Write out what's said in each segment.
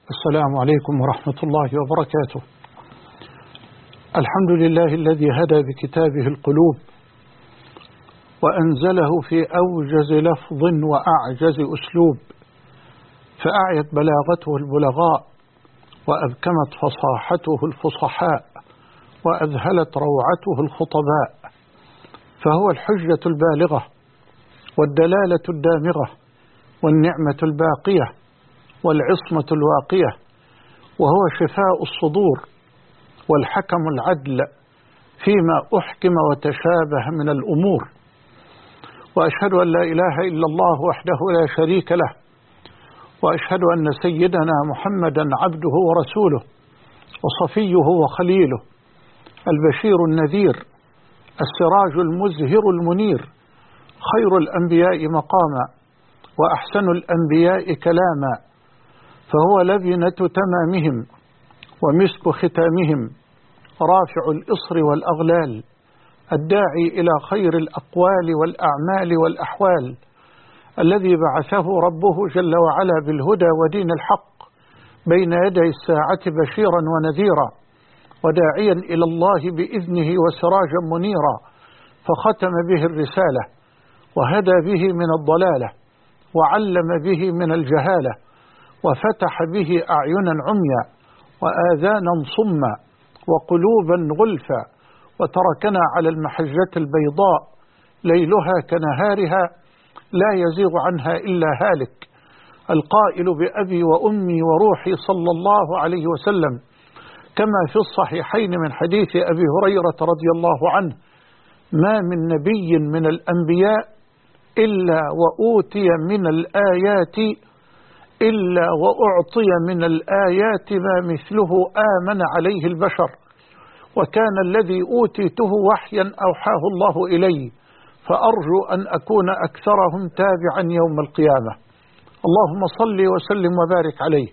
السلام عليكم ورحمة الله وبركاته. الحمد لله الذي هدى بكتابه القلوب وأنزله في أوجز لفظ وأعجز أسلوب، فأعيت بلاغته البلغاء وأبكمت فصاحته الفصحاء وأذهلت روعته الخطباء، فهو الحجة البالغة والدلالة الدامغة والنعمة الباقية والعصمة الواقية، وهو شفاء الصدور والحكم العدل فيما أحكم وتشابه من الأمور. وأشهد أن لا إله إلا الله وحده لا شريك له، وأشهد أن سيدنا محمدا عبده ورسوله وصفيه وخليله، البشير النذير، السراج المزهر المنير، خير الأنبياء مقاما وأحسن الأنبياء كلاما، فهو لبنة تمامهم ومسك ختامهم، رافع الإصر والأغلال، الداعي إلى خير الأقوال والأعمال والأحوال، الذي بعثه ربه جل وعلا بالهدى ودين الحق بين يدي الساعة بشيرا ونذيرا وداعيا إلى الله بإذنه وسراجا منيرا، فختم به الرسالة وهدى به من الضلالة وعلم به من الجهالة، وفتح به أعينا عميا وآذانا صما وقلوبا غلفا، وتركنا على المحجة البيضاء ليلها كنهارها لا يزيغ عنها إلا هالك، القائل بأبي وأمي وروحي صلى الله عليه وسلم، كما في الصحيحين من حديث أبي هريرة رضي الله عنه: ما من نبي من الأنبياء إلا وأوتي من الآيات إلا وأعطي من الآيات ما مثله آمن عليه البشر، وكان الذي أوتيته وحيا أوحاه الله إلي، فأرجو أن أكون أكثرهم تابعا يوم القيامة. اللهم صل وسلم وبارك عليه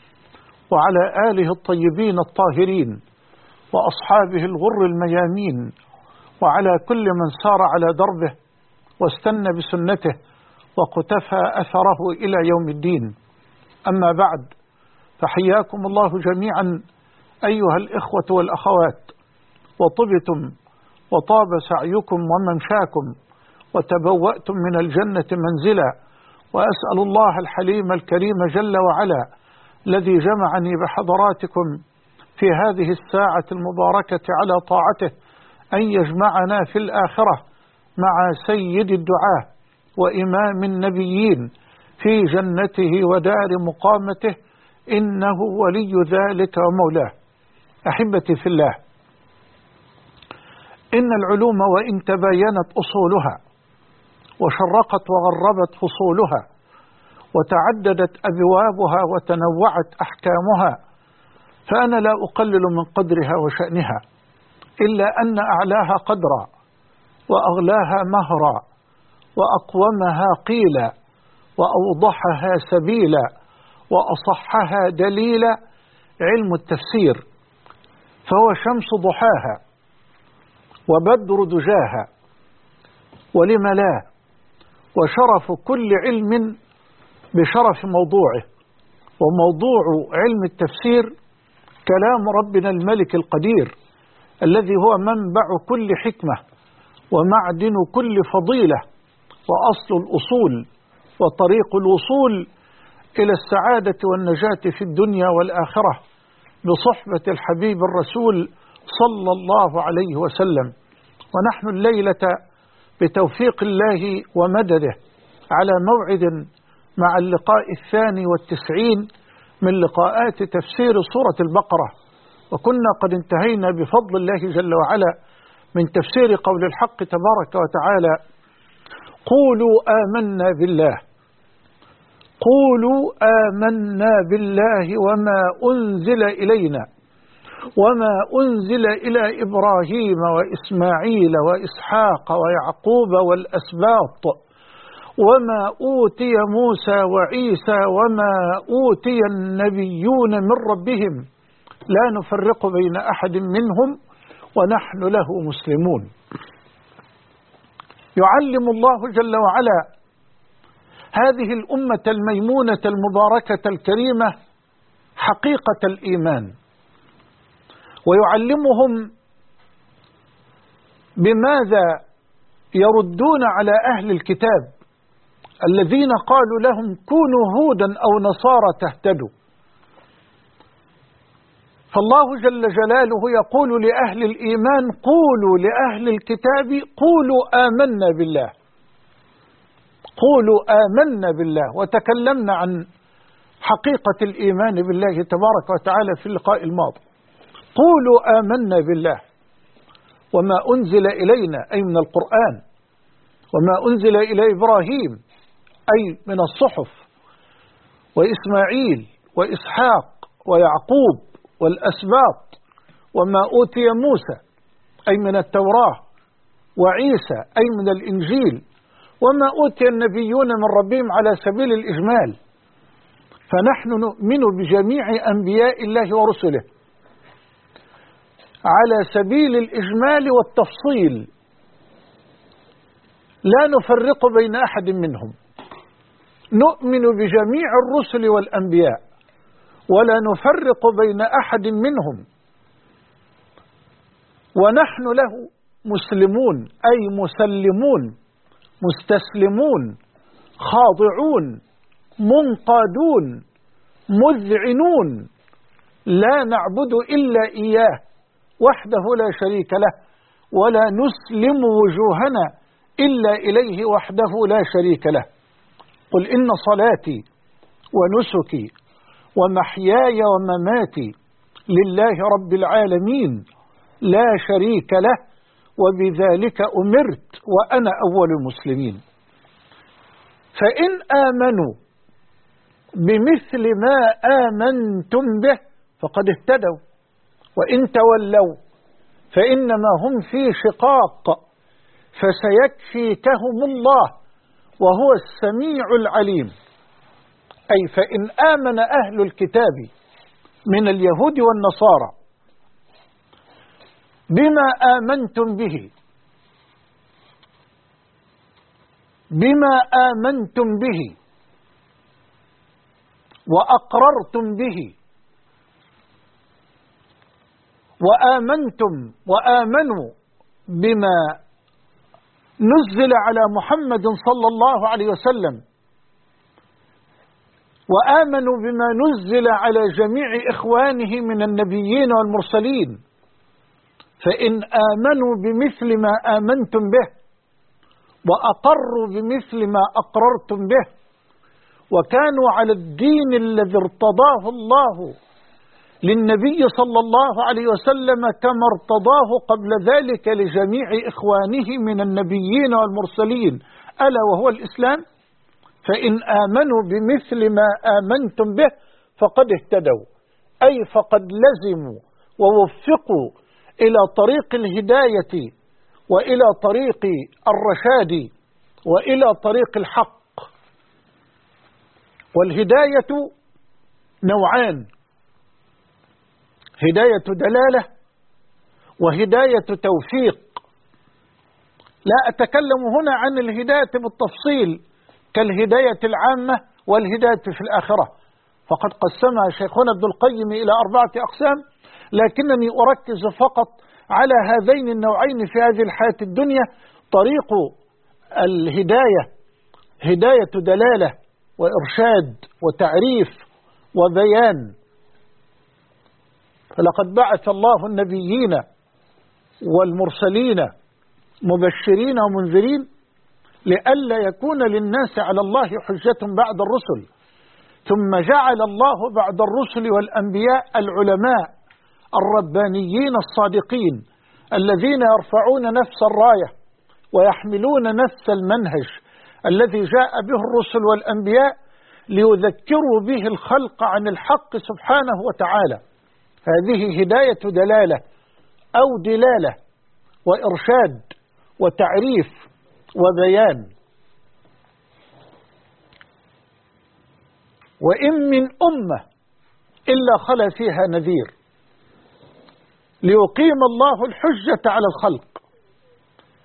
وعلى آله الطيبين الطاهرين وأصحابه الغر الميامين، وعلى كل من سار على دربه واستنى بسنته وقتفى أثره إلى يوم الدين. أما بعد، فحياكم الله جميعا أيها الإخوة والأخوات، وطبتم وطاب سعيكم وممشاكم وتبوأتم من الجنة منزلا، وأسأل الله الحليم الكريم جل وعلا الذي جمعني بحضراتكم في هذه الساعة المباركة على طاعته أن يجمعنا في الآخرة مع سيد الدعاة وإمام النبيين في جنته ودار مقامته، إنه ولي ذلك ومولاه. أحبتي في الله، إن العلوم وإن تباينت أصولها وشرقت وغربت فصولها وتعددت أبوابها وتنوعت أحكامها، فأنا لا أقلل من قدرها وشأنها، إلا أن أعلاها قدرا وأغلاها مهرا وأقومها قيلا وأوضحها سبيلا وأصحها دليلا علم التفسير، فهو شمس ضحاها وبدر دجاها، ولم لا، وشرف كل علم بشرف موضوعه. وموضوع علم التفسير كلام ربنا الملك القدير، الذي هو منبع كل حكمة ومعدن كل فضيلة وأصل الأصول وطريق الوصول إلى السعادة والنجاة في الدنيا والآخرة بصحبة الحبيب الرسول صلى الله عليه وسلم. ونحن الليلة بتوفيق الله ومدده على موعد مع اللقاء 92 من لقاءات تفسير سورة البقرة، وكنا قد انتهينا بفضل الله جل وعلا من تفسير قول الحق تبارك وتعالى: قولوا آمنا بالله، قولوا آمنا بالله وما أنزل إلينا وما أنزل إلى إبراهيم وإسماعيل وإسحاق ويعقوب والأسباط وما أوتي موسى وعيسى وما أوتي النبيون من ربهم لا نفرق بين أحد منهم ونحن له مسلمون. يعلم الله جل وعلا هذه الأمة الميمونة المباركة الكريمة حقيقة الإيمان، ويعلمهم بماذا يردون على أهل الكتاب الذين قالوا لهم كونوا هودا أو نصارى تهتدوا. فالله جل جلاله يقول لأهل الإيمان قولوا لأهل الكتاب قولوا آمنا بالله، قولوا آمنا بالله. وتكلمنا عن حقيقة الإيمان بالله تبارك وتعالى في اللقاء الماضي. قولوا آمنا بالله وما أنزل إلينا أي من القرآن، وما أنزل إلى إبراهيم أي من الصحف، وإسماعيل وإسحاق ويعقوب والأسباط، وما أوتي موسى أي من التوراة، وعيسى أي من الإنجيل، وما أوتي النبيون من ربهم على سبيل الإجمال. فنحن نؤمن بجميع أنبياء الله ورسله على سبيل الإجمال والتفصيل، لا نفرق بين أحد منهم. نؤمن بجميع الرسل والأنبياء ولا نفرق بين أحد منهم، ونحن له مسلمون أي مسلمون، مستسلمون، خاضعون، منقادون، مذعنون، لا نعبد إلا إياه وحده لا شريك له، ولا نسلم وجوهنا إلا إليه وحده لا شريك له. قل إن صلاتي ونسكي ومحياي ومماتي لله رب العالمين لا شريك له وبذلك أمرت وأنا أول المسلمين. فإن آمنوا بمثل ما آمنتم به فقد اهتدوا، وإن تولوا فإنما هم في شقاق فسيكفيكهم الله وهو السميع العليم. أي فإن آمن أهل الكتاب من اليهود والنصارى بما آمنتم به، بما آمنتم به وأقررتم به وآمنوا بما نزل على محمد صلى الله عليه وسلم، وآمنوا بما نزل على جميع إخوانه من النبيين والمرسلين، فإن آمنوا بمثل ما آمنتم به وأقروا بمثل ما أقررتم به وكانوا على الدين الذي ارتضاه الله للنبي صلى الله عليه وسلم كما ارتضاه قبل ذلك لجميع إخوانه من النبيين والمرسلين ألا وهو الإسلام، فإن آمنوا بمثل ما آمنتم به فقد اهتدوا، أي فقد لزموا ووفقوا إلى طريق الهداية وإلى طريق الرشاد وإلى طريق الحق. والهداية نوعان: هداية دلالة وهداية توفيق. لا أتكلم هنا عن الهداية بالتفصيل كالهداية العامة والهداية في الآخرة، فقد قسمها شيخنا ابن القيم إلى 4 أقسام، لكنني أركز فقط على هذين النوعين في هذه الحياة الدنيا. طريق الهداية هداية دلالة وإرشاد وتعريف وبيان، فلقد بعث الله النبيين والمرسلين مبشرين ومنذرين لئلا يكون للناس على الله حجة بعد الرسل، ثم جعل الله بعد الرسل والأنبياء العلماء الربانيين الصادقين الذين يرفعون نفس الراية ويحملون نفس المنهج الذي جاء به الرسل والأنبياء ليذكروا به الخلق عن الحق سبحانه وتعالى. هذه هداية دلالة أو دلالة وإرشاد وتعريف وبيان. وإن من أمة إلا خلا فيها نذير ليقيم الله الحجة على الخلق.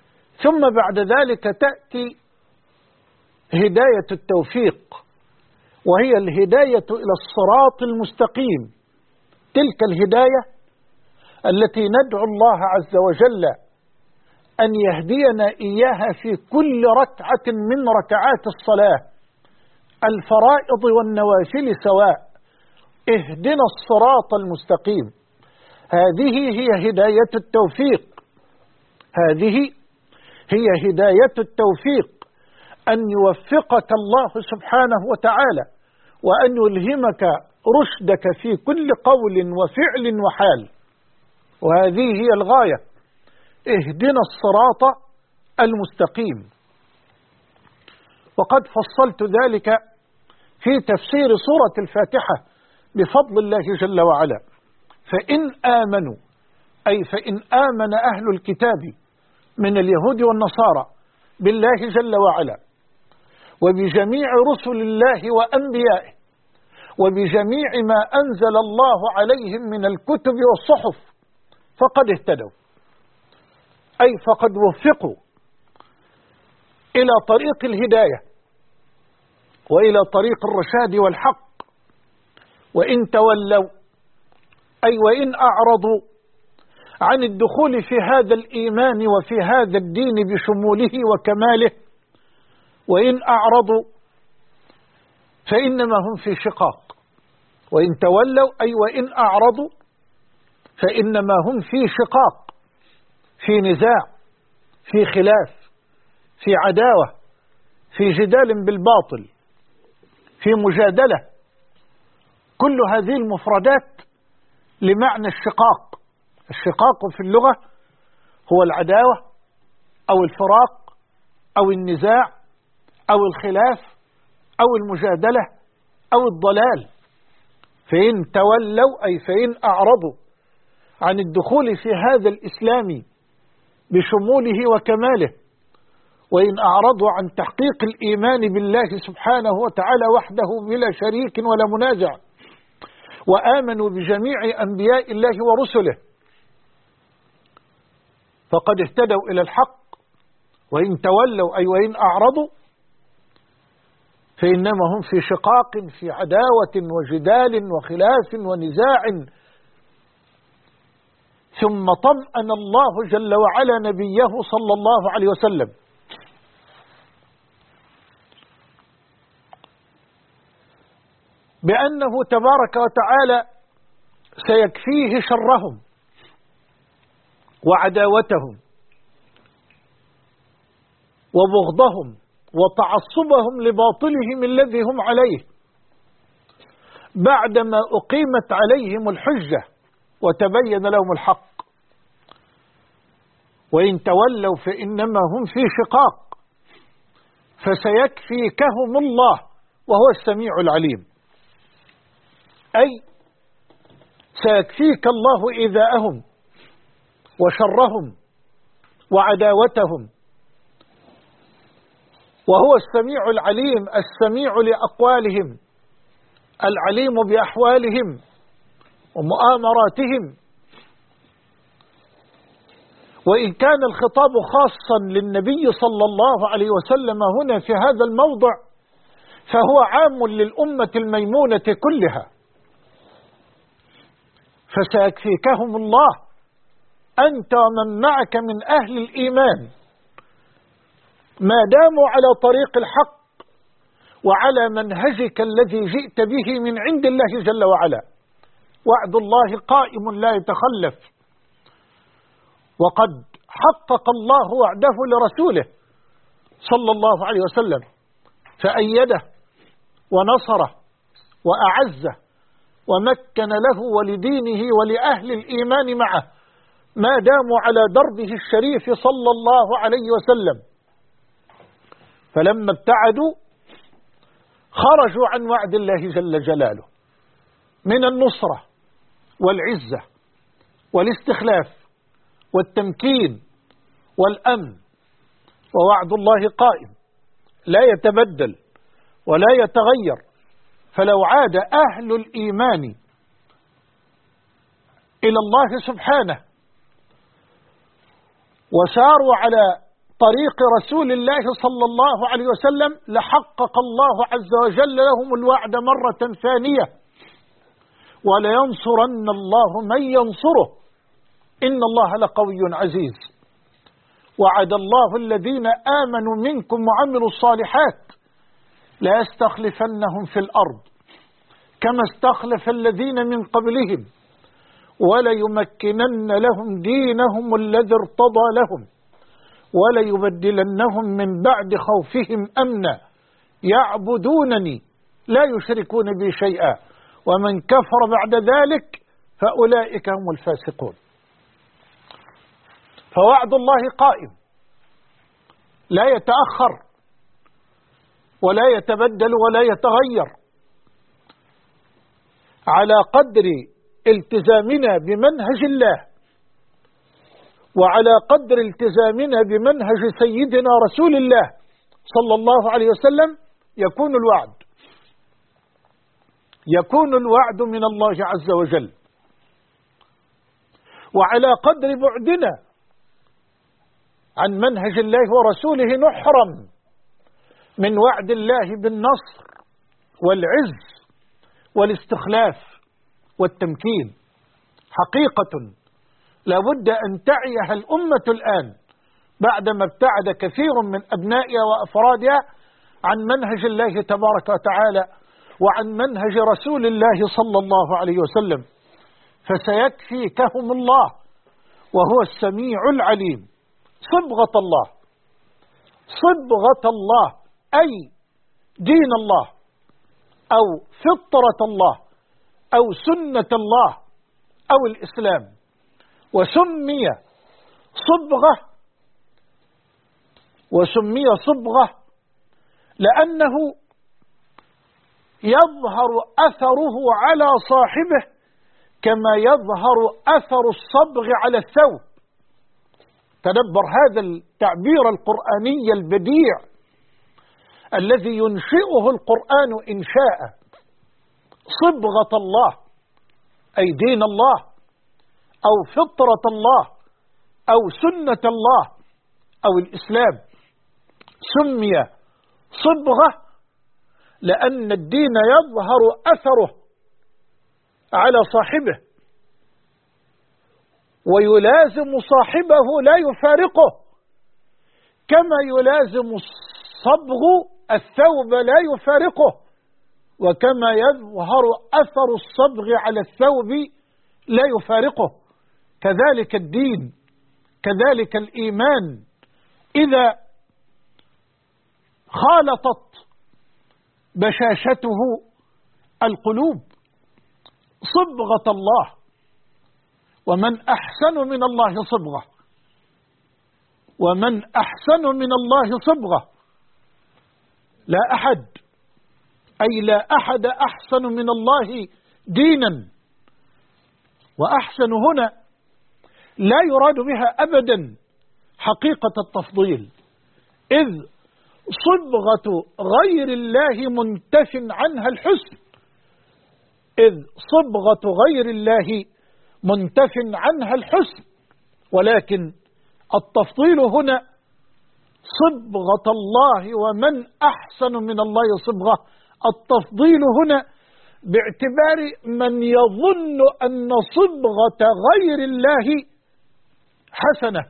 ثم بعد ذلك تأتي هداية التوفيق وهي الهداية إلى الصراط المستقيم، تلك الهداية التي ندعو الله عز وجل أن يهدينا إياها في كل ركعة من ركعات الصلاة، الفرائض والنوافل سواء. اهدنا الصراط المستقيم، هذه هي هداية التوفيق، هذه هي هداية التوفيق، أن يوفقك الله سبحانه وتعالى وأن يلهمك رشدك في كل قول وفعل وحال، وهذه هي الغاية. اهدنا الصراط المستقيم. وقد فصلت ذلك في تفسير سورة الفاتحة بفضل الله جل وعلا. فإن آمنوا، أي فإن آمن أهل الكتاب من اليهود والنصارى بالله جل وعلا وبجميع رسل الله وأنبيائه وبجميع ما أنزل الله عليهم من الكتب والصحف فقد اهتدوا، أي فقد وفقوا إلى طريق الهداية وإلى طريق الرشاد والحق. وإن تولوا، أي وإن أعرضوا عن الدخول في هذا الإيمان وفي هذا الدين بشموله وكماله، وإن أعرضوا فإنما هم في شقاق. وإن تولوا، أي وإن أعرضوا فإنما هم في شقاق، في نزاع، في خلاف، في عداوة، في جدال بالباطل، في مجادلة. كل هذه المفردات لمعنى الشقاق. الشقاق في اللغة هو العداوة أو الفراق أو النزاع أو الخلاف أو المجادلة أو الضلال. فإن تولوا، أي فإن أعرضوا عن الدخول في هذا الإسلام بشموله وكماله، وإن أعرضوا عن تحقيق الإيمان بالله سبحانه وتعالى وحده بلا شريك ولا منازع، وآمنوا بجميع أنبياء الله ورسله، فقد اهتدوا إلى الحق. وإن تولوا، أي وإن أعرضوا فإنما هم في شقاق، في عداوة وجدال وخلاف ونزاع. ثم طمأن الله جل وعلا نبيه صلى الله عليه وسلم بأنه تبارك وتعالى سيكفيه شرهم وعداوتهم وبغضهم وتعصبهم لباطلهم الذي هم عليه، بعدما أقيمت عليهم الحجة وتبين لهم الحق. وإن تولوا فإنما هم في شقاق، فسيكفيكهم الله وهو السميع العليم، أي سيكفيك الله إيذاءهم وشرهم وعداوتهم، وهو السميع العليم، السميع لأقوالهم، العليم بأحوالهم ومؤامراتهم. وإن كان الخطاب خاصا للنبي صلى الله عليه وسلم هنا في هذا الموضع، فهو عام للأمة الميمونة كلها. فسيكفيكهم الله أنت ومن معك من أهل الإيمان ما داموا على طريق الحق وعلى منهجك الذي جئت به من عند الله جل وعلا. وعد الله قائم لا يتخلف، وقد حقق الله وعده لرسوله صلى الله عليه وسلم، فأيده ونصره وأعزه ومكن له ولدينه ولأهل الإيمان معه ما داموا على دربه الشريف صلى الله عليه وسلم. فلما ابتعدوا خرجوا عن وعد الله جل جلاله من النصرة والعزة والاستخلاف والتمكين والأمن. ووعد الله قائم لا يتبدل ولا يتغير. فلو عاد أهل الإيمان إلى الله سبحانه وساروا على طريق رسول الله صلى الله عليه وسلم لحقق الله عز وجل لهم الوعد مرة ثانية، ولينصرن الله من ينصره إن الله لقوي عزيز. وعد الله الذين آمنوا منكم وعملوا الصالحات لا يستخلفنهم في الأرض كما استخلف الذين من قبلهم وليمكنن لهم دينهم الذي ارتضى لهم وليبدلنهم من بعد خوفهم أمنا يعبدونني لا يشركون بي شيئا ومن كفر بعد ذلك فأولئك هم الفاسقون. فوعد الله قائم لا يتأخر ولا يتبدل ولا يتغير، على قدر التزامنا بمنهج الله وعلى قدر التزامنا بمنهج سيدنا رسول الله صلى الله عليه وسلم يكون الوعد من الله عز وجل. وعلى قدر بعدنا عن منهج الله ورسوله نحرم من وعد الله بالنصر والعز والاستخلاف والتمكين. حقيقة لا بد أن تعيها الأمة الآن بعدما ابتعد كثير من أبنائها وأفرادها عن منهج الله تبارك وتعالى وعن منهج رسول الله صلى الله عليه وسلم، فسيكفيكهم الله وهو السميع العليم. صبغة الله أي دين الله أو فطرة الله أو سنة الله أو الإسلام. وسمي صبغة لأنه يظهر أثره على صاحبه كما يظهر أثر الصبغ على الثوب. تدبر هذا التعبير القرآني البديع الذي ينشئه القرآن إنشاء. صبغة الله أي دين الله أو فطرة الله أو سنة الله أو الإسلام. سمي صبغة لأن الدين يظهر أثره على صاحبه ويلازم صاحبه لا يفارقه، كما يلازم الصبغ الثوب لا يفارقه، وكما يظهر أثر الصبغ على الثوب لا يفارقه. كذلك الدين، كذلك الإيمان إذا خالطت بشاشته القلوب. صبغة الله، ومن أحسن من الله صبغة، ومن أحسن من الله صبغة. لا أحد، أي لا أحد أحسن من الله دينا. وأحسن هنا لا يراد بها أبدا حقيقة التفضيل، إذ صبغة غير الله منتف عنها الحسن، إذ صبغة غير الله منتف عنها الحسن. ولكن التفضيل هنا صبغة الله ومن أحسن من الله صبغة. التفضيل هنا باعتبار من يظن أن صبغة غير الله حسنة،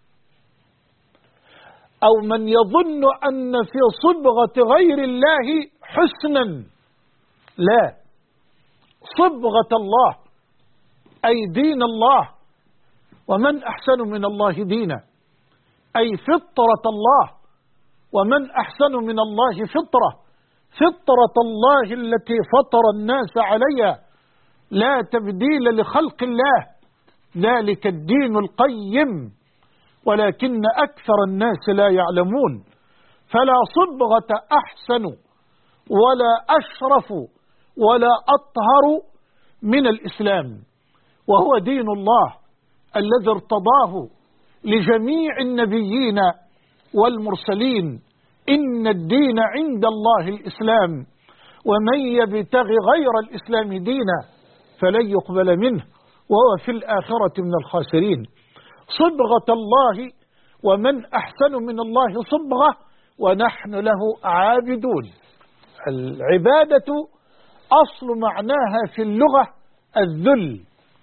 أو من يظن أن في صبغة غير الله حسنا. لا، صبغة الله أي دين الله، ومن أحسن من الله دينا، أي فطرة الله، ومن أحسن من الله فطرة. فطرة الله التي فطر الناس عليها، لا تبديل لخلق الله، ذلك الدين القيم، ولكن أكثر الناس لا يعلمون. فلا صبغة أحسن ولا أشرف ولا أطهر من الإسلام، وهو دين الله الذي ارتضاه لجميع النبيين والمرسلين. إن الدين عند الله الإسلام، ومن يبتغي غير الإسلام دينا فلن يقبل منه وهو في الآخرة من الخاسرين. صبغة الله ومن أحسن من الله صبغة ونحن له عابدون. العبادة أصل معناها في اللغة الذل،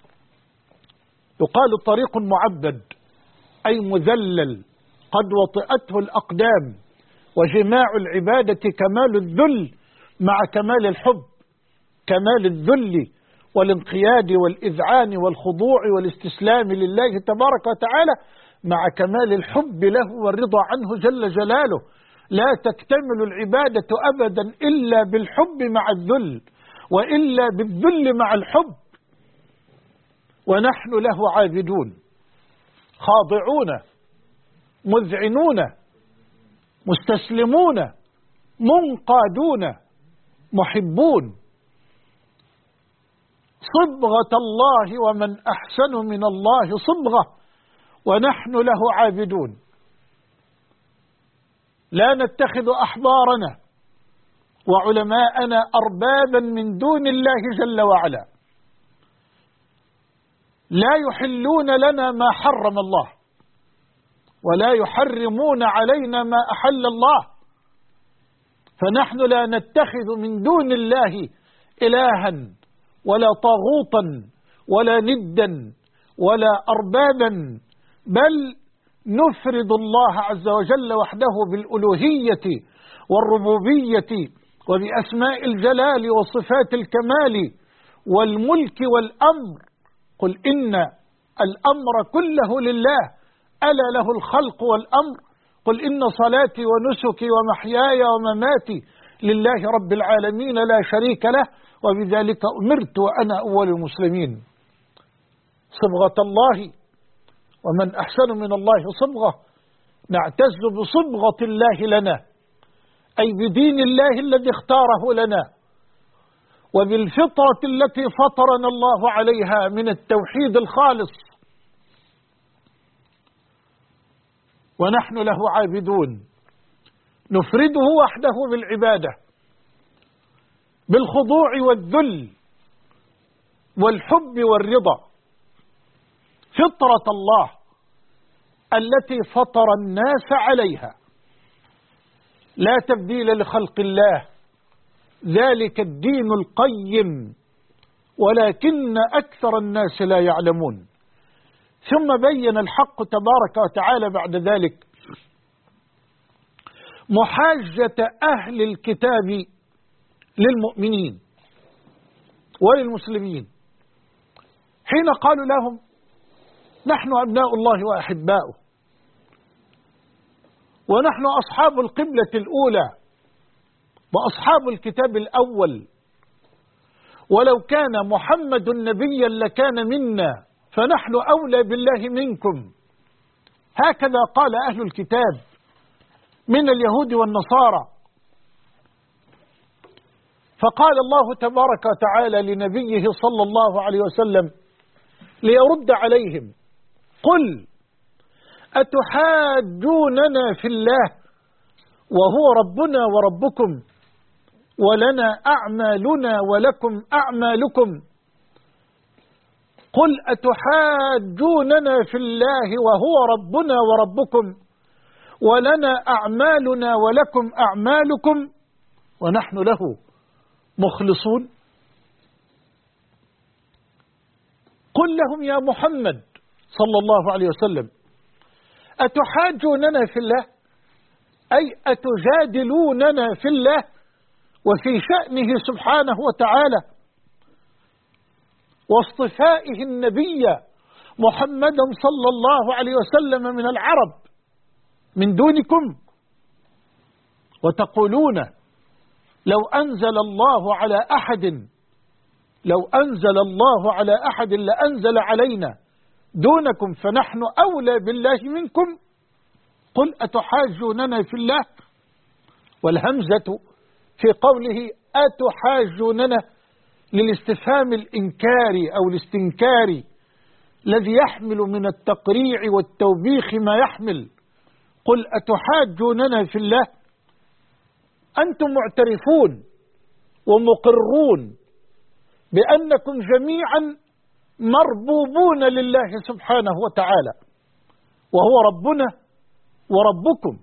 يقال طريق معبد أي مذلل قد وطئته الأقدام، وجماع العبادة كمال الذل مع كمال الحب، كمال الذل والانقياد والإذعان والخضوع والاستسلام لله تبارك وتعالى مع كمال الحب له والرضا عنه جل جلاله. لا تكتمل العبادة أبدا إلا بالحب مع الذل، وإلا بالذل مع الحب. ونحن له عابدون خاضعون مذعنون مستسلمون منقادون محبون. صبغة الله ومن أحسن من الله صبغة ونحن له عابدون. لا نتخذ أحبارنا وعلماءنا أربابا من دون الله جل وعلا. لا يحلون لنا ما حرم الله ولا يحرمون علينا ما أحل الله، فنحن لا نتخذ من دون الله إلها ولا طاغوتا ولا ندا ولا أربابا، بل نفرد الله عز وجل وحده بالألوهية والربوبية وبأسماء الجلال وصفات الكمال والملك والأمر. قل إن الأمر كله لله ألا له الخلق والأمر. قل إن صلاتي ونسكي ومحياي ومماتي لله رب العالمين لا شريك له وبذلك أمرت وأنا أول المسلمين. صبغة الله ومن أحسن من الله صبغة، نعتز بصبغة الله لنا، أي بدين الله الذي اختاره لنا، وبالفطرة التي فطرنا الله عليها من التوحيد الخالص. ونحن له عابدون، نفرده وحده بالعبادة بالخضوع والذل والحب والرضا. فطرة الله التي فطر الناس عليها، لا تبديل لخلق الله، ذلك الدين القيم ولكن أكثر الناس لا يعلمون. ثم بين الحق تبارك وتعالى بعد ذلك محاجة أهل الكتاب للمؤمنين وللمسلمين حين قالوا لهم نحن أبناء الله وأحباؤه ونحن أصحاب القبلة الأولى وأصحاب الكتاب الأول، ولو كان محمد نبيا لكان منا فنحن أولى بالله منكم. هكذا قال أهل الكتاب من اليهود والنصارى. فقال الله تبارك وتعالى لنبيه صلى الله عليه وسلم ليرد عليهم: قل أتحاجوننا في الله وهو ربنا وربكم ولنا أعمالنا ولكم أعمالكم. قل أتحاجوننا في الله وهو ربنا وربكم ولنا أعمالنا ولكم أعمالكم ونحن له مخلصون. قل لهم يا محمد صلى الله عليه وسلم: أتحاجوننا في الله، أي أتجادلوننا في الله وفي شأنه سبحانه وتعالى واصطفائه النبي محمدا صلى الله عليه وسلم من العرب من دونكم، وتقولون لو أنزل الله على أحد لأنزل علينا دونكم فنحن أولى بالله منكم. قل أتحاجوننا في الله، والهمزة في قوله أتحاجوننا للاستفهام الإنكاري أو الاستنكاري الذي يحمل من التقريع والتوبيخ ما يحمل. قل أتحاجوننا في الله، أنتم معترفون ومقرون بأنكم جميعا مربوبون لله سبحانه وتعالى، وهو ربنا وربكم،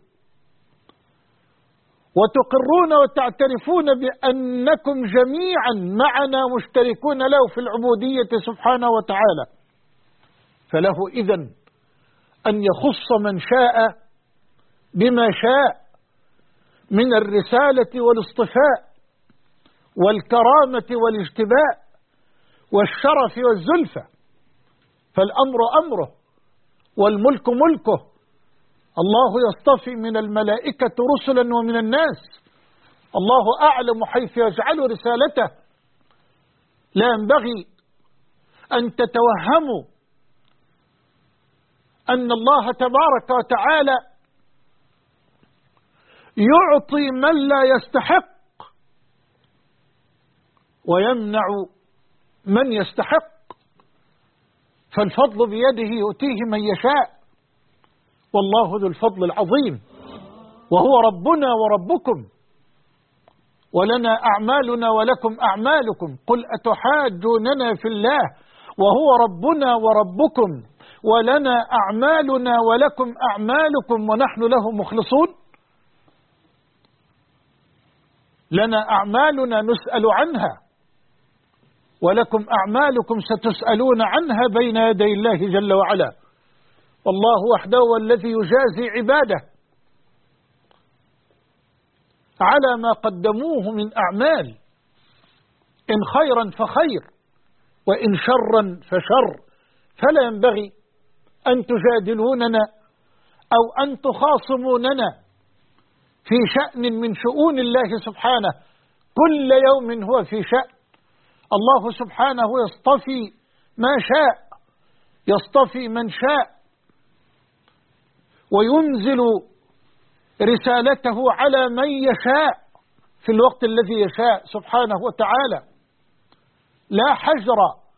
وتقرون وتعترفون بأنكم جميعا معنا مشتركون له في العبودية سبحانه وتعالى، فله إذن أن يخص من شاء بما شاء من الرسالة والاصطفاء والكرامة والاجتباء والشرف والزلفة، فالأمر أمره والملك ملكه. الله يصطفي من الملائكة رسلا ومن الناس، الله أعلم حيث يجعل رسالته. لا ينبغي أن تتوهموا أن الله تبارك وتعالى يعطي من لا يستحق ويمنع من يستحق، فالفضل بيده يؤتيه من يشاء، والله ذو الفضل العظيم، وهو ربنا وربكم، ولنا أعمالنا ولكم أعمالكم. قل أتحاجوننا في الله وهو ربنا وربكم ولنا أعمالنا ولكم أعمالكم ونحن له مخلصون. لنا أعمالنا نسأل عنها ولكم أعمالكم ستسألون عنها بين يدي الله جل وعلا، والله وحده هو الذي يجازي عباده على ما قدموه من أعمال، إن خيرا فخير وإن شرا فشر، فلا ينبغي أن تجادلوننا أو أن تخاصموننا في شأن من شؤون الله سبحانه، كل يوم هو في شأن. الله سبحانه يصطفي ما شاء، يصطفي من شاء، وينزل رسالته على من يشاء في الوقت الذي يشاء سبحانه وتعالى، لا حجر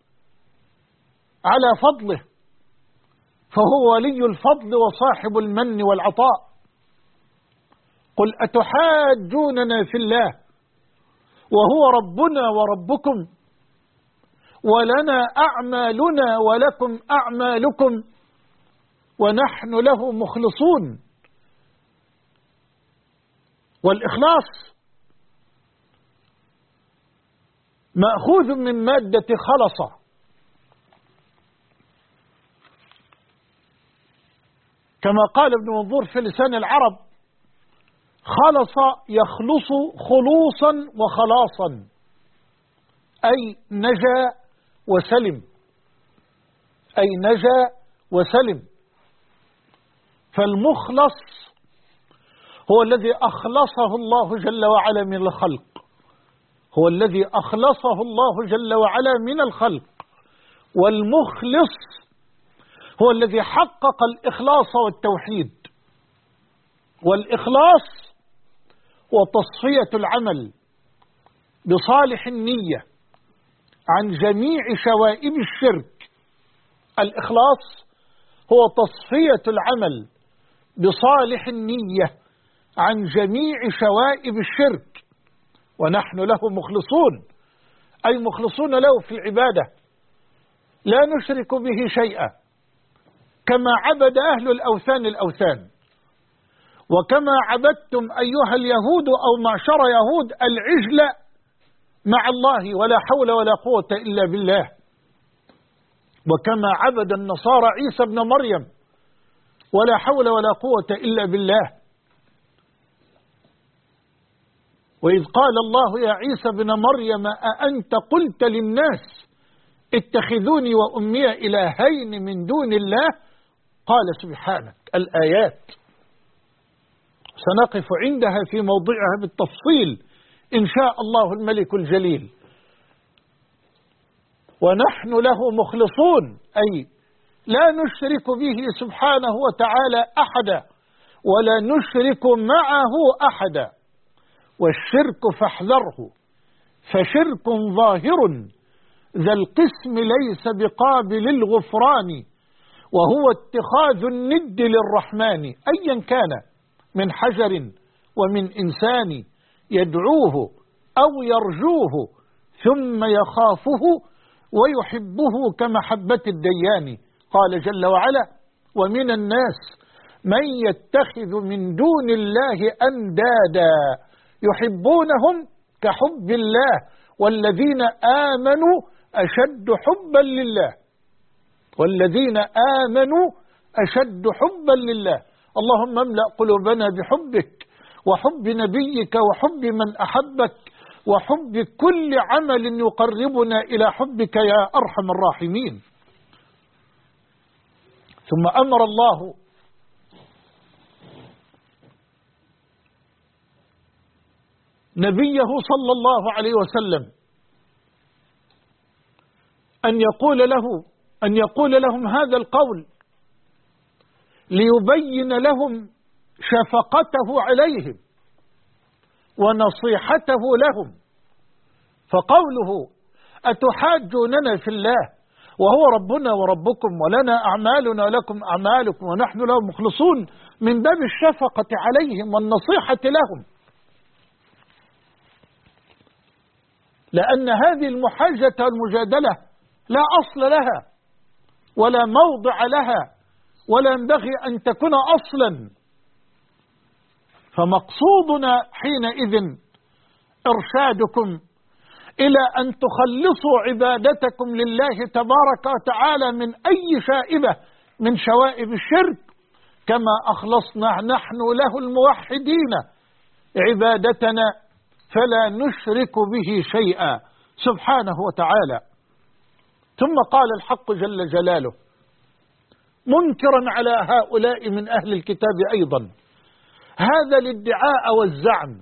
على فضله، فهو ولي الفضل وصاحب المن والعطاء. قل أتحاجوننا في الله وهو ربنا وربكم ولنا أعمالنا ولكم أعمالكم ونحن له مخلصون. والإخلاص مأخوذ من مادة خلص، كما قال ابن منظور في لسان العرب: خلص يخلص خلوصا وخلاصا، أي نجا وسلم، أي نجا وسلم. فالمخلص هو الذي أخلصه الله جل وعلا من الخلق، هو الذي أخلصه الله جل وعلا من الخلق. والمخلص هو الذي حقق الإخلاص والتوحيد. والإخلاص هو تصفية العمل بصالح النية عن جميع شوائب الشرك. الإخلاص هو تصفية العمل بصالح النية عن جميع شوائب الشرك، ونحن له مخلصون، أي مخلصون له في العبادة، لا نشرك به شيئا، كما عبد أهل الأوثان الأوثان، وكما عبدتم أيها اليهود أو معشر يهود العجل مع الله ولا حول ولا قوة إلا بالله، وكما عبد النصارى عيسى ابن مريم ولا حول ولا قوة إلا بالله. وإذ قال الله يا عيسى ابن مريم أأنت قلت للناس اتخذوني وأمي إلهين من دون الله؟ قال سبحانك. الآيات سنقف عندها في موضعها بالتفصيل إن شاء الله الملك الجليل. ونحن له مخلصون، أي لا نشرك به سبحانه وتعالى أحدا ولا نشرك معه أحدا. والشرك فاحذره، فشرك ظاهر ذا القسم ليس بقابل الغفران، وهو اتخاذ الند للرحمن أيا كان من حجر ومن إنسان يدعوه أو يرجوه ثم يخافه ويحبه كمحبة الديان. قال جل وعلا: ومن الناس من يتخذ من دون الله أندادا يحبونهم كحب الله والذين آمنوا أشد حبا لله، والذين آمنوا أشد حبا لله. اللهم املأ قلوبنا بحبك وحب نبيك وحب من أحبك وحب كل عمل يقربنا إلى حبك يا أرحم الراحمين. ثم أمر الله نبيه صلى الله عليه وسلم أن يقول لهم هذا القول ليبين لهم شفقته عليهم ونصيحته لهم. فقوله أتحاجوننا في الله وهو ربنا وربكم ولنا أعمالنا ولكم أعمالكم ونحن له مخلصون من باب الشفقة عليهم والنصيحة لهم، لأن هذه المحاجة والمجادلة لا أصل لها ولا موضع لها ولا ينبغي أن تكون أصلا. فمقصودنا حينئذ إرشادكم إلى أن تخلصوا عبادتكم لله تبارك وتعالى من أي شائبة من شوائب الشرك، كما أخلصنا نحن له الموحدين عبادتنا فلا نشرك به شيئا سبحانه وتعالى. ثم قال الحق جل جلاله منكرا على هؤلاء من أهل الكتاب أيضا هذا الادعاء والزعم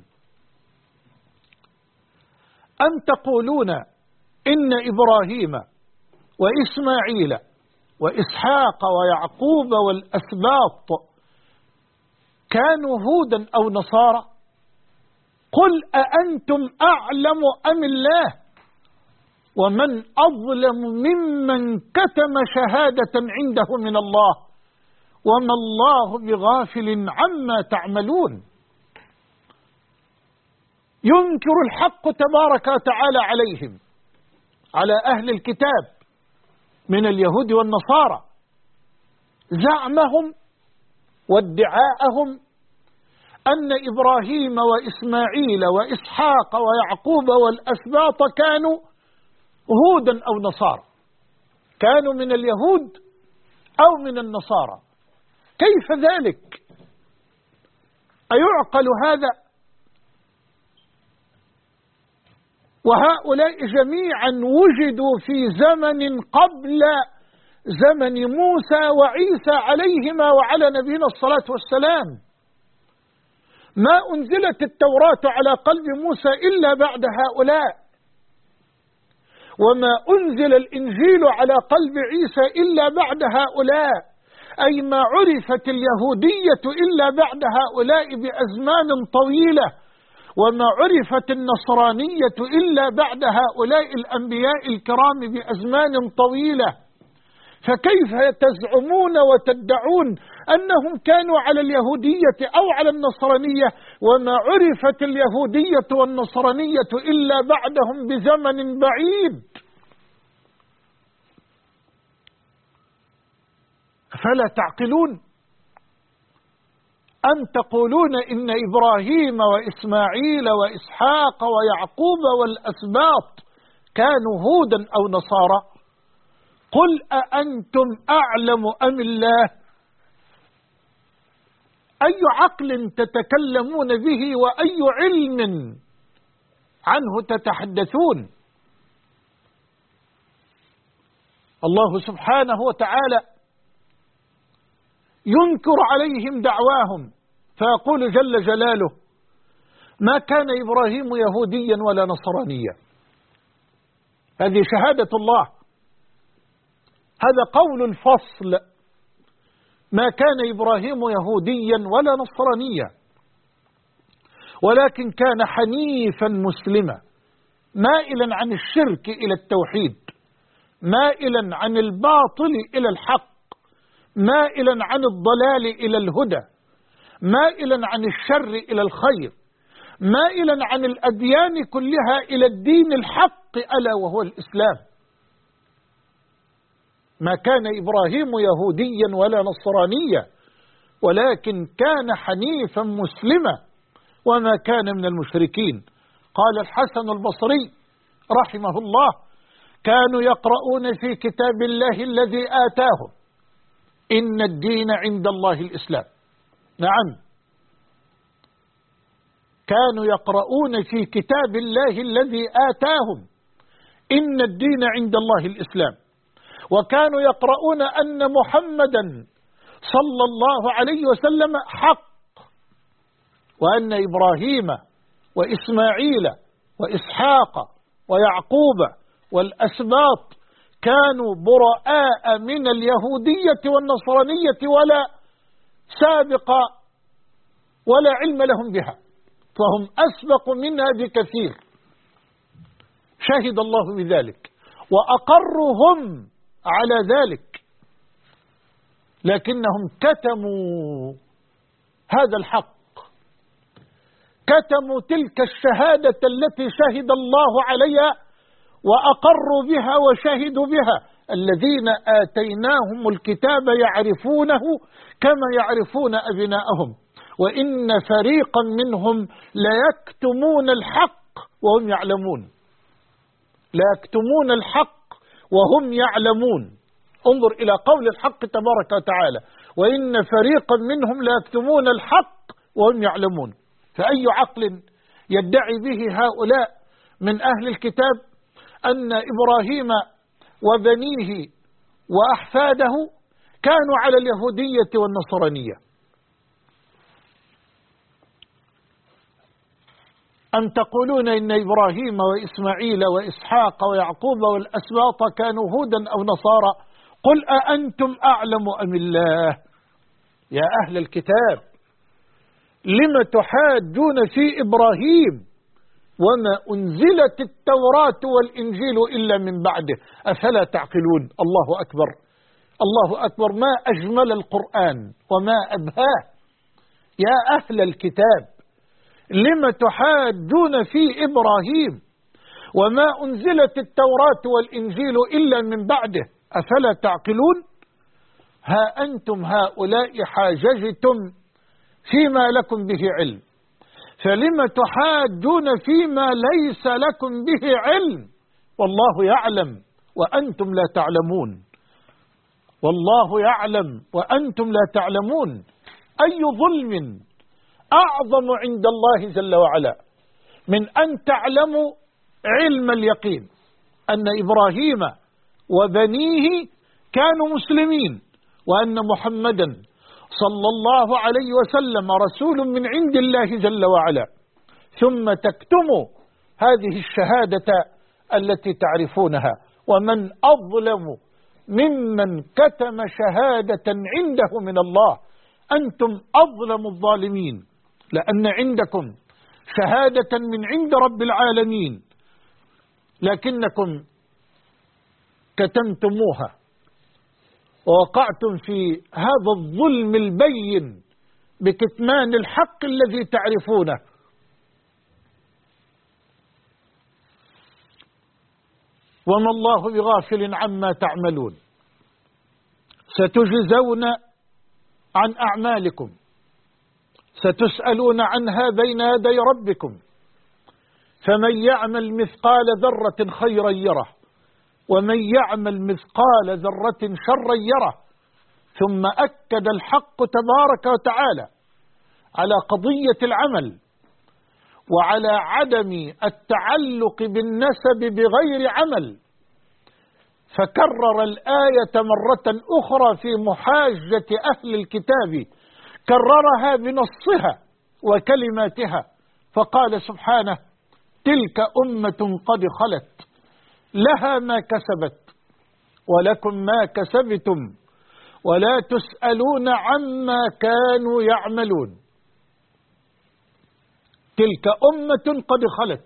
أن تقولون إن إبراهيم وإسماعيل وإسحاق ويعقوب والأسباط كانوا هودا أو نصارى. قل أأنتم أعلم أم الله ومن أظلم ممن كتم شهادة عنده من الله وما الله بغافل عما تعملون. ينكر الحق تبارك وتعالى عليهم، على أهل الكتاب من اليهود والنصارى، زعمهم وادعاءهم أن إبراهيم وإسماعيل وإسحاق ويعقوب والأسباط كانوا هودا أو نصارى، كانوا من اليهود أو من النصارى. كيف ذلك؟ أيعقل هذا؟ وهؤلاء جميعا وجدوا في زمن قبل زمن موسى وعيسى عليهما وعلى نبينا الصلاة والسلام. ما أنزلت التوراة على قلب موسى إلا بعد هؤلاء، وما أنزل الإنجيل على قلب عيسى إلا بعد هؤلاء، أي ما عرفت اليهودية إلا بعد هؤلاء بأزمان طويلة، وما عرفت النصرانية إلا بعد هؤلاء الأنبياء الكرام بأزمان طويلة. فكيف تزعمون وتدعون أنهم كانوا على اليهودية أو على النصرانية وما عرفت اليهودية والنصرانية إلا بعدهم بزمن بعيد؟ فلا تعقلون أن تقولون إن إبراهيم وإسماعيل وإسحاق ويعقوب والأسباط كانوا هودا أو نصارى. قل أأنتم أعلم أم الله؟ أي عقل تتكلمون به وأي علم عنه تتحدثون؟ الله سبحانه وتعالى ينكر عليهم دعواهم فيقول جل جلاله ما كان إبراهيم يهوديا ولا نصرانيا. هذه شهادة الله، هذا قول الفصل. ما كان إبراهيم يهوديا ولا نصرانيا ولكن كان حنيفا مسلما مائلا عن الشرك إلى التوحيد، مائلا عن الباطل إلى الحق، مائلا عن الضلال إلى الهدى، مائلا عن الشر إلى الخير، مائلا عن الأديان كلها إلى الدين الحق ألا وهو الإسلام. ما كان إبراهيم يهوديا ولا نصرانيا ولكن كان حنيفا مسلما وما كان من المشركين. قال الحسن البصري رحمه الله: كانوا يقرؤون في كتاب الله الذي آتاهم إن الدين عند الله الإسلام. نعم، كانوا يقرؤون في كتاب الله الذي آتاهم إن الدين عند الله الإسلام، وكانوا يقرؤون أن محمدا صلى الله عليه وسلم حق، وأن إبراهيم وإسماعيل وإسحاق ويعقوب والأسباط كانوا براء من اليهودية والنصرانية ولا سابق ولا علم لهم بها، فهم أسبق منها بكثير. شهد الله بذلك وأقرهم على ذلك، لكنهم كتموا هذا الحق، كتموا تلك الشهادة التي شهد الله عليها وأقروا بها وشهدوا بها. الذين آتيناهم الكتاب يعرفونه كما يعرفون أبناءهم، وإن فريقا منهم ليكتمون الحق وهم يعلمون، لا يكتمون الحق وهم يعلمون. انظر إلى قول الحق تبارك وتعالى: وإن فريقا منهم لا يكتمون الحق وهم يعلمون. فأي عقل يدعي به هؤلاء من أهل الكتاب أن إبراهيم وبنيه وأحفاده كانوا على اليهودية والنصرانية؟ أم تقولون إن إبراهيم وإسماعيل وإسحاق ويعقوب والأسباط كانوا هودا أو نصارى؟ قل أأنتم أعلم أم الله؟ يا أهل الكتاب، لم تحاجون في إبراهيم وما أنزلت التوراة والإنجيل إلا من بعده، أفلا تعقلون؟ الله أكبر، الله أكبر، ما أجمل القرآن وما أبهاه. يا أهل الكتاب، لم تحاجون في إبراهيم وما أنزلت التوراة والإنجيل إلا من بعده، أفلا تعقلون؟ ها أنتم هؤلاء حاججتم فيما لكم به علم، فلم تحاجون فيما ليس لكم به علم، والله يعلم وأنتم لا تعلمون، والله يعلم وأنتم لا تعلمون. أي ظلم أعظم عند الله جل وعلا من أن تعلموا علم اليقين أن إبراهيم وبنيه كانوا مسلمين، وأن محمدا صلى الله عليه وسلم رسول من عند الله جل وعلا، ثم تكتموا هذه الشهادة التي تعرفونها. ومن أظلم ممن كتم شهادة عنده من الله، أنتم أظلم الظالمين، لأن عندكم شهادة من عند رب العالمين لكنكم كتمتموها ووقعتم في هذا الظلم البين بكتمان الحق الذي تعرفونه. وما الله بغافل عما تعملون، ستجزون عن أعمالكم، ستسألون عنها بين يدي ربكم. فمن يعمل مثقال ذرة خيرا يره، ومن يعمل مثقال ذرة شرا يره. ثم أكد الحق تبارك وتعالى على قضية العمل وعلى عدم التعلق بالنسب بغير عمل، فكرر الآية مرة أخرى في محاجة أهل الكتاب، كررها بنصها وكلماتها، فقال سبحانه: تلك أمة قد خلت لها ما كسبت ولكم ما كسبتم ولا تسألون عما كانوا يعملون. تلك أمة قد خلت،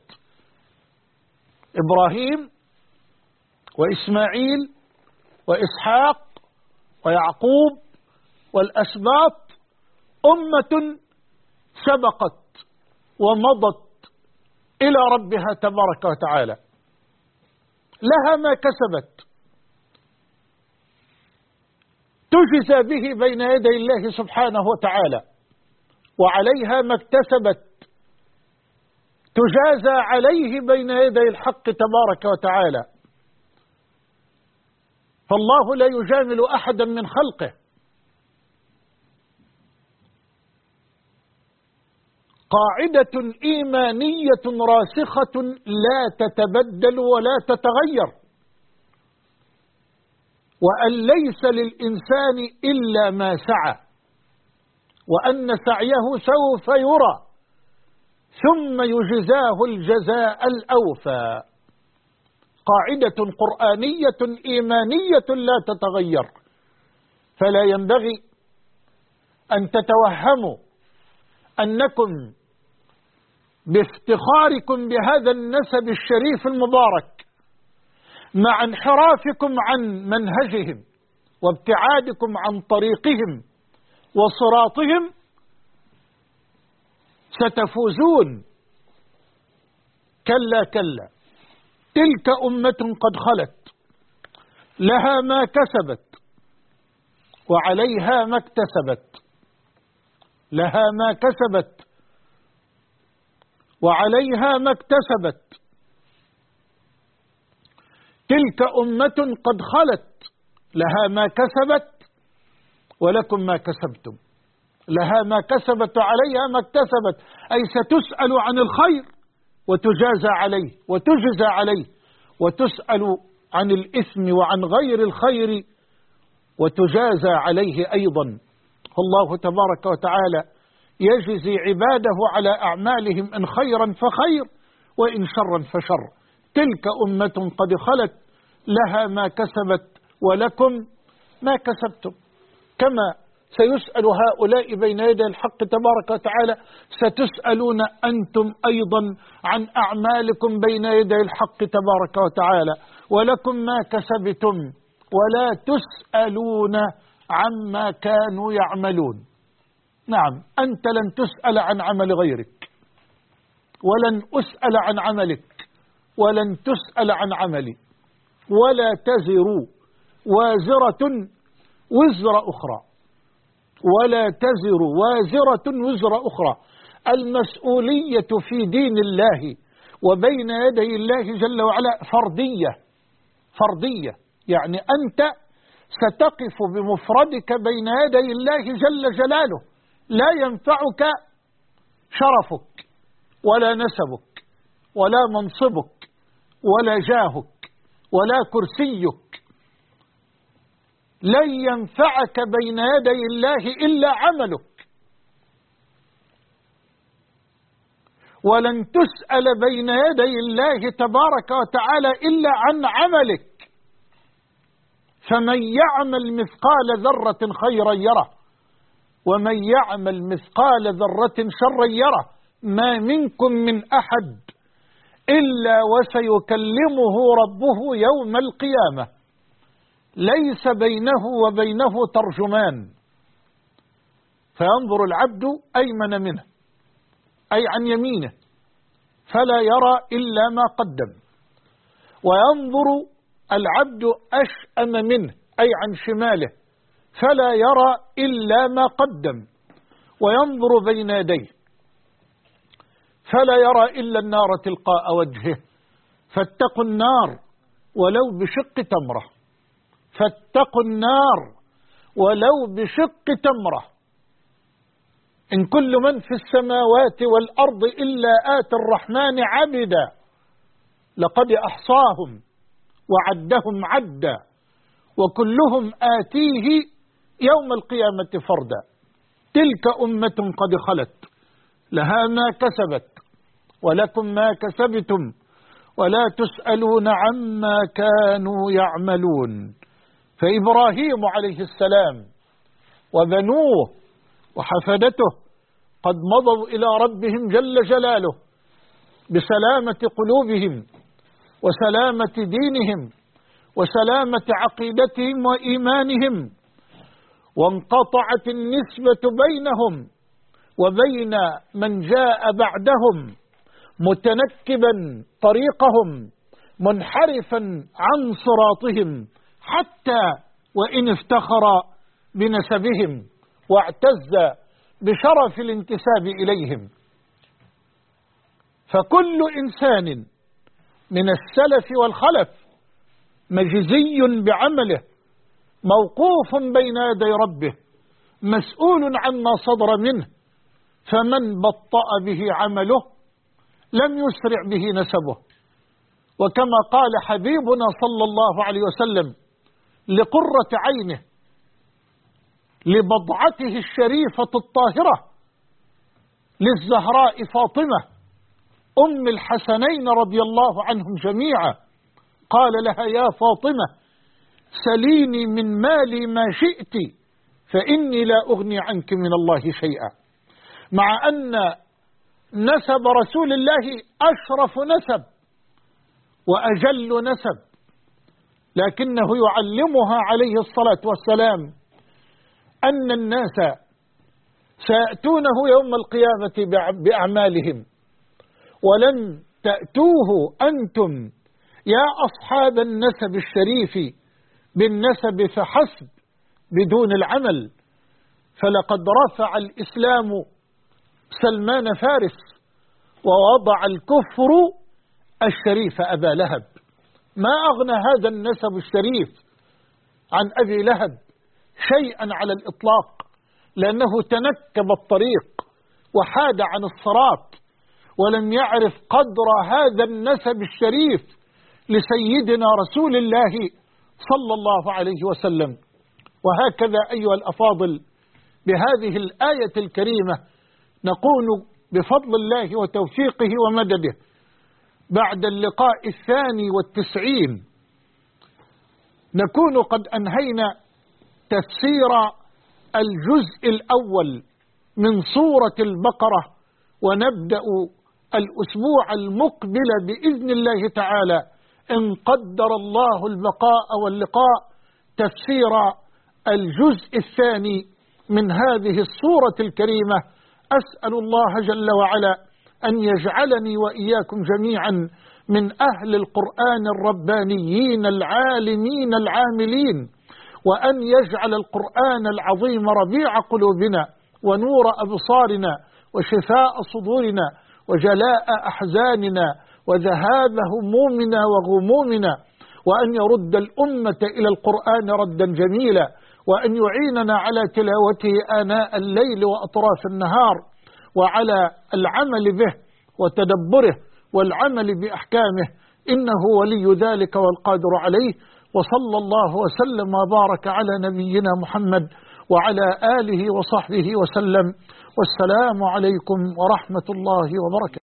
إبراهيم وإسماعيل وإسحاق ويعقوب والأسباط أمة سبقت ومضت إلى ربها تبارك وتعالى، لها ما كسبت، تجزى به بين يدي الله سبحانه وتعالى، وعليها ما اكتسبت تجازى عليه بين يدي الحق تبارك وتعالى. فالله لا يجامل أحدا من خلقه. قاعدة إيمانية راسخة لا تتبدل ولا تتغير، وأن ليس للإنسان إلا ما سعى، وأن سعيه سوف يرى ثم يجزاه الجزاء الأوفى. قاعدة قرآنية إيمانية لا تتغير. فلا ينبغي أن تتوهموا أنكم بافتخاركم بهذا النسب الشريف المبارك مع انحرافكم عن منهجهم وابتعادكم عن طريقهم وصراطهم ستفوزون. كلا كلا، تلك أمة قد خلت لها ما كسبت وعليها ما اكتسبت، لها ما كسبت وعليها ما اكتسبت. تلك أمة قد خلت لها ما كسبت ولكم ما كسبتم، لها ما كسبت وعليها ما اكتسبت، أي ستسأل عن الخير وتجازى عليه وتجزى عليه، وتسأل عن الإثم وعن غير الخير وتجازى عليه أيضا. الله تبارك وتعالى يجزي عباده على أعمالهم إن خيرا فخير وإن شرا فشر. تلك أمة قد خلت لها ما كسبت ولكم ما كسبتم. كما سيسأل هؤلاء بين يدي الحق تبارك وتعالى ستسألون أنتم أيضا عن أعمالكم بين يدي الحق تبارك وتعالى، ولكم ما كسبتم ولا تسألون عما كانوا يعملون. نعم، أنت لن تسأل عن عمل غيرك، ولن أسأل عن عملك، ولن تسأل عن عملي، ولا تزر وازرة وزر أخرى، ولا تزر وازرة وزر أخرى. المسؤولية في دين الله وبين يدي الله جل وعلا فردية، يعني أنت ستقف بمفردك بين يدي الله جل جلاله، لا ينفعك شرفك ولا نسبك ولا منصبك ولا جاهك ولا كرسيك، لن ينفعك بين يدي الله إلا عملك، ولن تسأل بين يدي الله تبارك وتعالى إلا عن عملك. فمن يعمل مثقال ذرة خيرا يره، ومن يعمل مثقال ذرة شرا يره. ما منكم من أحد إلا وسيكلمه ربه يوم القيامة، ليس بينه وبينه ترجمان. فينظر العبد أيمن منه أي عن يمينه فلا يرى إلا ما قدم، وينظر العبد أشأم منه أي عن شماله فلا يرى إلا ما قدم، وينظر بين يديه فلا يرى إلا النار تلقاء وجهه. فاتقوا النار ولو بشق تمرة، فاتقوا النار ولو بشق تمرة. إن كل من في السماوات والأرض إلا آتي الرحمن عبدا، لقد أحصاهم وعدهم عدا، وكلهم آتيه يوم القيامة فردا. تلك أمة قد خلت لها ما كسبت ولكم ما كسبتم ولا تسألون عما كانوا يعملون. فإبراهيم عليه السلام وبنوه وحفدته قد مضوا إلى ربهم جل جلاله بسلامة قلوبهم وسلامة دينهم وسلامة عقيدتهم وإيمانهم، وانقطعت النسبة بينهم وبين من جاء بعدهم متنكبا طريقهم منحرفا عن صراطهم، حتى وإن افتخر بنسبهم واعتز بشرف الانتساب إليهم. فكل إنسان من السلف والخلف مجزي بعمله، موقوف بين يدي ربه، مسؤول عما صدر منه، فمن بطأ به عمله لم يسرع به نسبه. وكما قال حبيبنا صلى الله عليه وسلم لقرة عينه لبضعته الشريفة الطاهرة للزهراء فاطمة أم الحسنين رضي الله عنهم جميعا، قال لها: يا فاطمة سليني من مالي ما شئت فإني لا أغني عنك من الله شيئا. مع أن نسب رسول الله أشرف نسب وأجل نسب، لكنه يعلمها عليه الصلاة والسلام أن الناس سيأتونه يوم القيامة بأعمالهم، ولن تأتوه أنتم يا أصحاب النسب الشريف بالنسب فحسب بدون العمل. فلقد رفع الإسلام سلمان فارس ووضع الكفر الشريف أبا لهب. ما أغنى هذا النسب الشريف عن أبي لهب شيئا على الإطلاق، لأنه تنكب الطريق وحاد عن الصراط ولم يعرف قدر هذا النسب الشريف لسيدنا رسول الله صلى الله عليه وسلم. وهكذا أيها الأفاضل بهذه الآية الكريمة نكون بفضل الله وتوفيقه ومدده بعد اللقاء 92 نكون قد أنهينا تفسير الجزء الأول من سورة البقرة، ونبدأ الأسبوع المقبل بإذن الله تعالى إن قدر الله البقاء واللقاء تفسير الجزء الثاني من هذه السورة الكريمة. أسأل الله جل وعلا أن يجعلني وإياكم جميعا من أهل القرآن الربانيين العالمين العاملين، وأن يجعل القرآن العظيم ربيع قلوبنا ونور أبصارنا وشفاء صدورنا وجلاء أحزاننا وذهاب همومنا وغمومنا، وأن يرد الأمة إلى القرآن ردا جميلا، وأن يعيننا على تلاوته آناء الليل وأطراف النهار، وعلى العمل به وتدبره والعمل بأحكامه، إنه ولي ذلك والقادر عليه. وصلى الله وسلم وبارك على نبينا محمد وعلى آله وصحبه وسلم، والسلام عليكم ورحمة الله وبركاته.